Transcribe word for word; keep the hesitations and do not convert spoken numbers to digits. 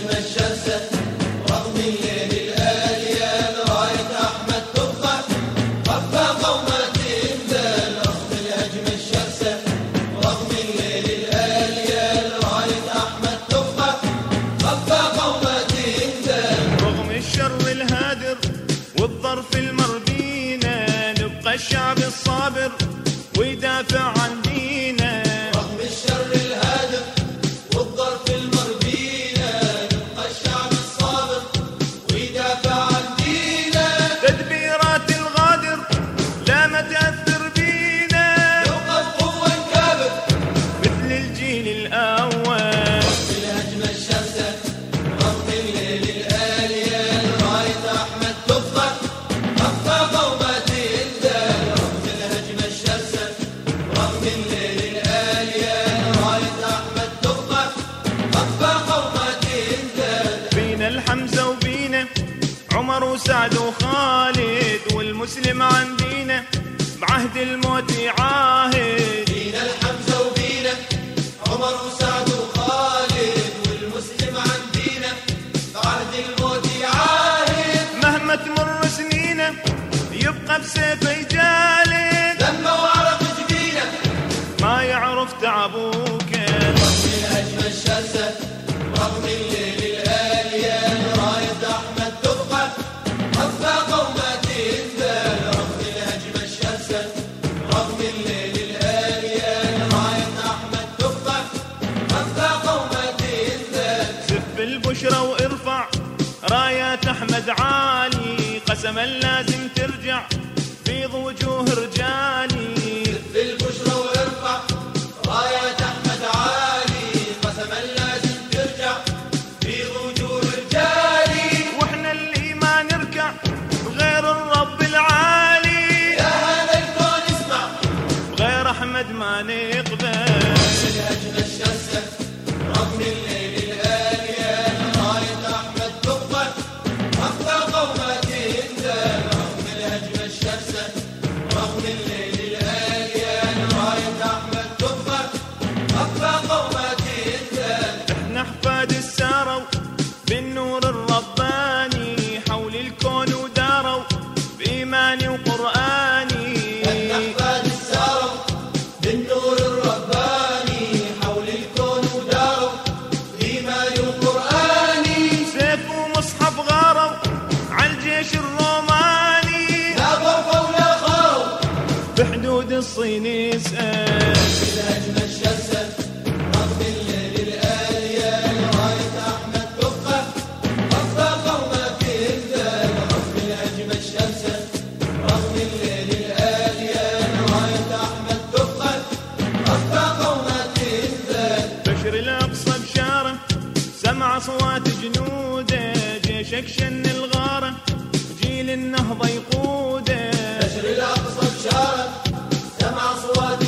بالهجمة الشرسة رغم الليل الآليان راية أحمد تبقى خفى قومة تنزل رغم الهجمة الشرسة رغم الليل الآليان راية أحمد تبقى خفى قومة تنزل رغم الشر الهادر والظرف المردينا نبقى الشعب الصابر ويدافع عن دينا رغم الشر الهادر والظرف المربينا نبقى الشعب الصابر ويدافع عن دينا تدبيرات الغادر لا ما تأثر بينا يوقف قوة كابر مثل الجيل الأول بالهجمة الشرسة رغم الليل الآليان راية أحمد تبقى خفى قومة تنزل رغم الهجمة الشرسة رغم الليل الآليان راية أحمد تبقى خفى قومة تنزل بينا الحمزة وبينا عمر وسعد وخالد والمسلم عندينا بعهد الموت يعاهد بينا الحمزة وبينا عمر وسعد وخالد والمسلم عندينا بعد الموت يعاهد مهما تمر سنينا يبقى بسيفه يجالد دم وعرق جبينه ما يعرف تعبوك رغم الهجمة الشرسة رغم الليل الآليان راية أحمد تبقى خفى قومة تنزل رغم الهجمة الشرسة رغم الليل الآليان راية أحمد تبقى خفى قومة تنزل سف البشرى وارفع رايات احمد عالي قسما لازم ترجع بيض وجوه رجالي بالبشرى وارفع راية أحمد عالي قسما لازم ترجع في وجوه رجالي واحنا اللي ما نركع غير الرب العالي يا هذا الكون اسمع غير احمد ما نقبل بالهجمة الشرسة رغم الليل الآليان راية أحمد تبقى خفى قومة تنزل رغم الهجمة الشرسة رغم الليل الآليان راية أحمد تبقى خفى قومة تنزل احنا احفاد الساروا بالنور الرباني حول الكون وداروا بإيماني وقرآني أحفاد الساروا بالنور الرباني حول الكون وداروا بإيمان وقرآني سيف ومصحف غاروا عالجيش الروماني لا ضربوا ولا خاروا بحدود الصين يسأل بالهجمة الشرسة رغم الليل الآليان راية أحمد تبقى خفى قومة تنزل رغم الهجمة الشرسة رغم الليل الآليان راية أحمد تبقى خفى قومة تنزل بشر الأقصى بشارة سمع أصوات جنوده جيشك شن الغارة جيل النهضة يقوده بشر الأقصى بشارة سمع أصوات